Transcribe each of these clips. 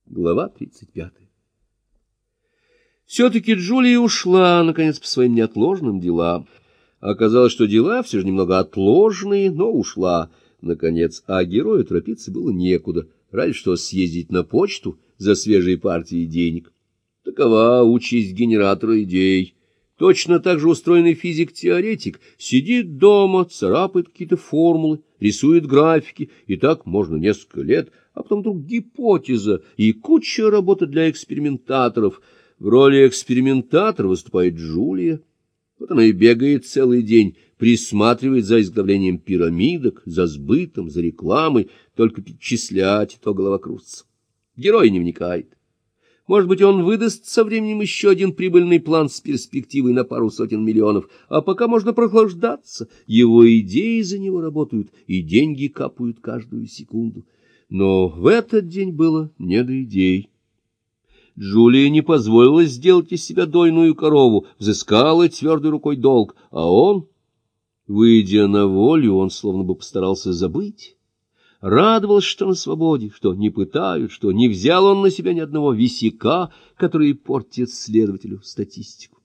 Глава 35. Все-таки Джулия ушла, наконец, по своим неотложным делам. Оказалось, что дела все же немного отложенные, но ушла, наконец, а герою торопиться было некуда, разве что съездить на почту за свежей партией денег. Такова участь генератора идей. Точно так же устроенный физик-теоретик сидит дома, царапает какие-то формулы, рисует графики, и так можно несколько лет, а потом вдруг гипотеза и куча работы для экспериментаторов. В роли экспериментатора выступает Джулия. Вот она и бегает целый день, присматривает за изготовлением пирамидок, за сбытом, за рекламой, только перечислять, и то голова крутится. Герой не вникает. Может быть, он выдаст со временем еще один прибыльный план с перспективой на пару сотен миллионов, а пока можно прохлаждаться. Его идеи за него работают, и деньги капают каждую секунду. Но в этот день было не до идей. Джулия не позволила сделать из себя дойную корову, взыскала твердой рукой долг, а он, выйдя на волю, он словно бы постарался забыть. Радовался, что на свободе, что не пытают, что не взял он на себя ни одного висяка, который портит следователю статистику.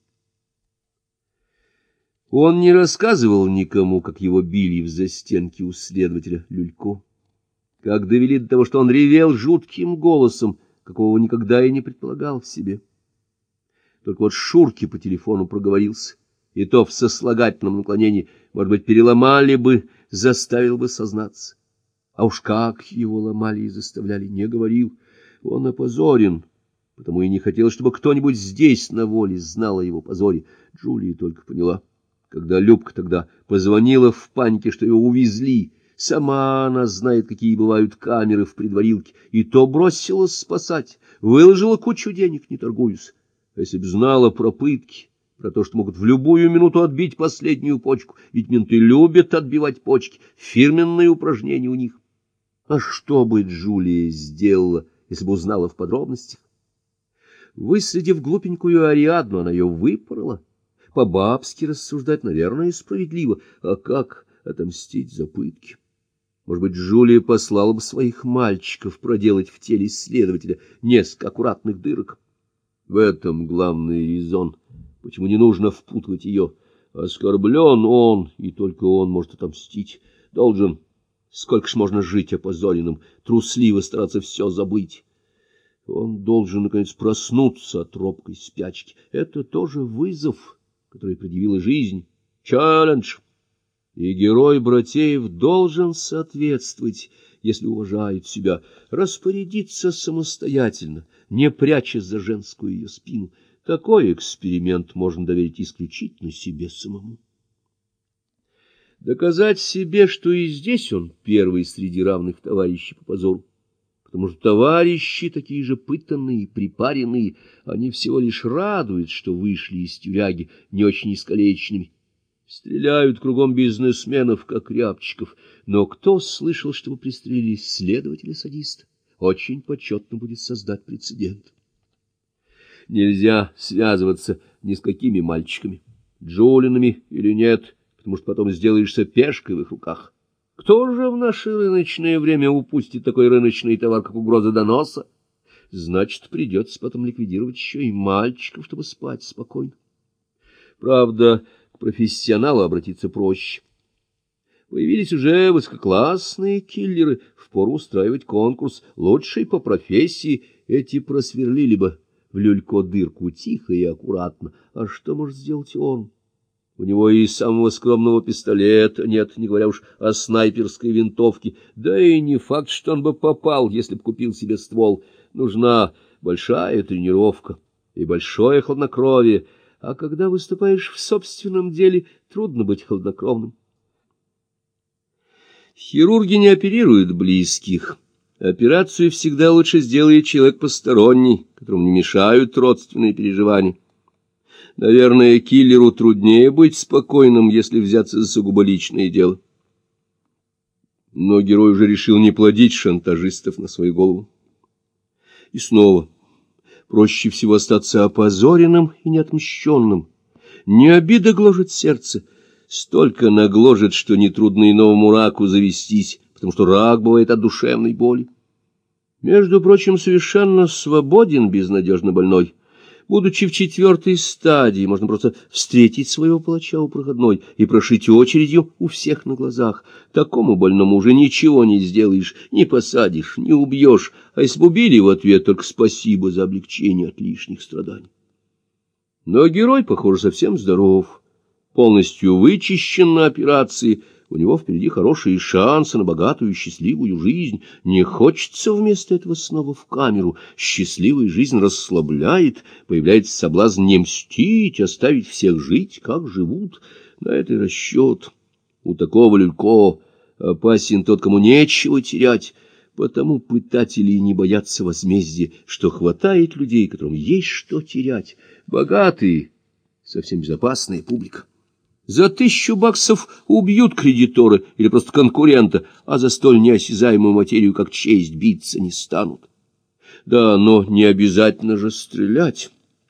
Он не рассказывал никому, как его били в застенки у следователя Люлько, как довели до того, что он ревел жутким голосом, какого никогда и не предполагал в себе. Только вот Шурке по телефону проговорился, и то в сослагательном наклонении, может быть, переломали бы, заставил бы сознаться. А уж как его ломали и заставляли, не говорил. Он опозорен, потому и не хотел, чтобы кто-нибудь здесь на воле знал о его позоре. Джулия только поняла, когда Любка тогда позвонила в панике, что его увезли. Сама она знает, какие бывают камеры в предварилке, и то бросилась спасать, выложила кучу денег, не торгуясь. А если б знала про пытки, про то, что могут в любую минуту отбить последнюю почку, ведь менты любят отбивать почки, фирменные упражнения у них. А что бы Джулия сделала, если бы узнала в подробностях? Выследив глупенькую Ариадну, она ее выпорола. По-бабски рассуждать, наверное, справедливо. А как отомстить за пытки? Может быть, Джулия послала бы своих мальчиков проделать в теле следователя несколько аккуратных дырок. В этом главный резон, почему не нужно впутывать ее. Оскорблен он, и только он может отомстить. Должен. Сколько ж можно жить опозоренным, трусливо стараться все забыть? Он должен, наконец, проснуться от робкой спячки. Это тоже вызов, который предъявила жизнь. Челлендж. И герой Братеев должен соответствовать, если уважает себя, распорядиться самостоятельно, не прячась за женскую ее спину. Такой эксперимент можно доверить исключительно себе самому. Доказать себе, что и здесь он первый среди равных товарищей по позору, потому что товарищи такие же пытанные и припаренные, они всего лишь радуют, что вышли из тюряги не очень искалеченными. Стреляют кругом бизнесменов, как рябчиков, но кто слышал, чтобы пристрелили следователя-садиста? Очень почетно будет создать прецедент. Нельзя связываться ни с какими мальчиками, Джулинами или нет, потому что потом сделаешься пешкой в их руках. Кто же в наше рыночное время упустит такой рыночный товар, как угроза доноса? Значит, придется потом ликвидировать еще и мальчиков, чтобы спать спокойно. Правда, к профессионалу обратиться проще. Появились уже высококлассные киллеры, впору устраивать конкурс лучший по профессии. Эти просверлили бы в Люлько дырку тихо и аккуратно. А что может сделать он? У него и самого скромного пистолета нет, не говоря уж о снайперской винтовке. Да и не факт, что он бы попал, если бы купил себе ствол. Нужна большая тренировка и большое хладнокровие. А когда выступаешь в собственном деле, трудно быть хладнокровным. Хирурги не оперируют близких. Операцию всегда лучше сделает человек посторонний, которому не мешают родственные переживания. Наверное, киллеру труднее быть спокойным, если взяться за сугубо личное дело. Но герой уже решил не плодить шантажистов на свою голову. И снова, проще всего остаться опозоренным и неотмщенным. Не обида гложет сердце, столько нагложет, что нетрудно и новому раку завестись, потому что рак бывает от душевной боли. Между прочим, совершенно свободен безнадежно больной. Будучи в 4-й стадии, можно просто встретить своего палача у проходной и прошить очередью у всех на глазах. Такому больному уже ничего не сделаешь, не посадишь, не убьешь, а если бы убили в ответ, только спасибо за облегчение от лишних страданий. Но герой, похоже, совсем здоров, полностью вычищен на операции. У него впереди хорошие шансы на богатую и счастливую жизнь. Не хочется вместо этого снова в камеру. Счастливая жизнь расслабляет, появляется соблазн не мстить, оставить всех жить, как живут. На это и расчет. У такого Люлько опасен тот, кому нечего терять. Потому пытатели не боятся возмездия, что хватает людей, которым есть что терять. Богатые, совсем безопасная публика. За 1000 баксов убьют кредитора или просто конкурента, а за столь неосязаемую материю, как честь, биться не станут. Да, но не обязательно же стрелять.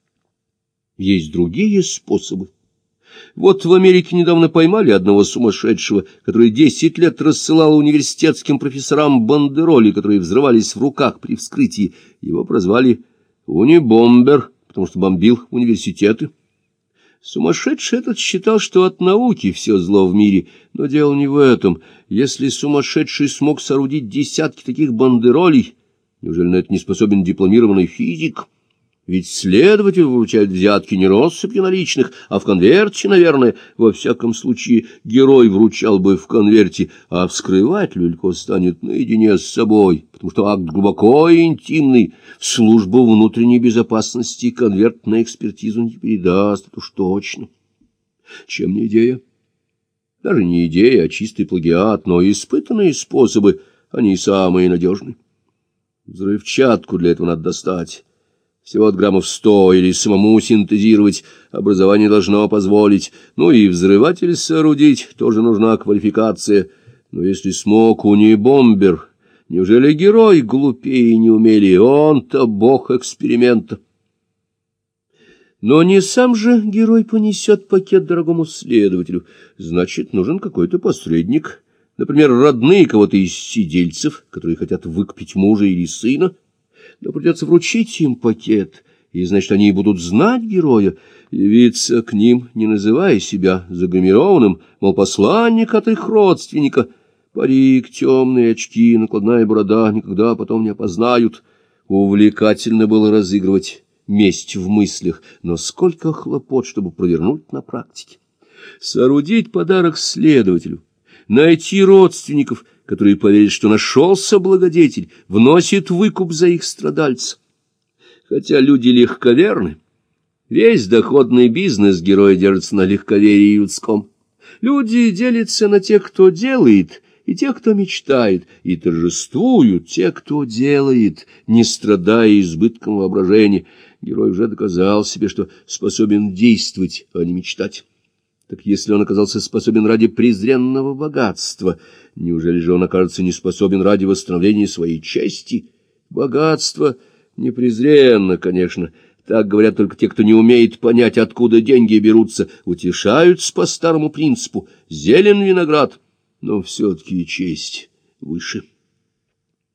Есть другие способы. Вот в Америке недавно поймали одного сумасшедшего, который 10 лет рассылал университетским профессорам бандероли, которые взрывались в руках при вскрытии. Его прозвали «унибомбер», потому что бомбил университеты. Сумасшедший этот считал, что от науки все зло в мире, но дело не в этом. Если сумасшедший смог соорудить десятки таких бандеролей, неужели на это не способен дипломированный физик? Ведь следователь вручает взятки не россыпью наличных, а в конверте, наверное. Во всяком случае, герой вручал бы в конверте, а вскрывать Люлько станет наедине с собой, потому что акт глубоко интимный. В службу внутренней безопасности конверт на экспертизу не передаст, это уж точно. Чем не идея? Даже не идея, а чистый плагиат, но испытанные способы, они самые надежные. Взрывчатку для этого надо достать. Всего от граммов 100 или самому синтезировать образование должно позволить. Ну и взрыватель соорудить, тоже нужна квалификация. Но если смог унибомбер, неужели герой глупее не умели? Он-то бог эксперимента. Но не сам же герой понесет пакет дорогому следователю. Значит, нужен какой-то посредник. Например, родные кого-то из сидельцев, которые хотят выкупить мужа или сына. Но придется вручить им пакет, и, значит, они будут знать героя, явиться к ним, не называя себя загримированным, мол, посланник от их родственника. Парик, темные очки, накладная борода никогда потом не опознают. Увлекательно было разыгрывать месть в мыслях, но сколько хлопот, чтобы провернуть на практике. Соорудить подарок следователю, найти родственников, которые поверят, что нашелся благодетель, вносит выкуп за их страдальца. Хотя люди легковерны, весь доходный бизнес героя держится на легковерии людском. Люди делятся на тех, кто делает, и тех, кто мечтает, и торжествуют те, кто делает, не страдая избытком воображения. Герой уже доказал себе, что способен действовать, а не мечтать. Так если он оказался способен ради презренного богатства, неужели же он окажется не способен ради восстановления своей чести? Богатство не презренно, конечно. Так говорят только те, кто не умеет понять, откуда деньги берутся, утешаются по старому принципу. Зелен виноград, но все-таки честь выше.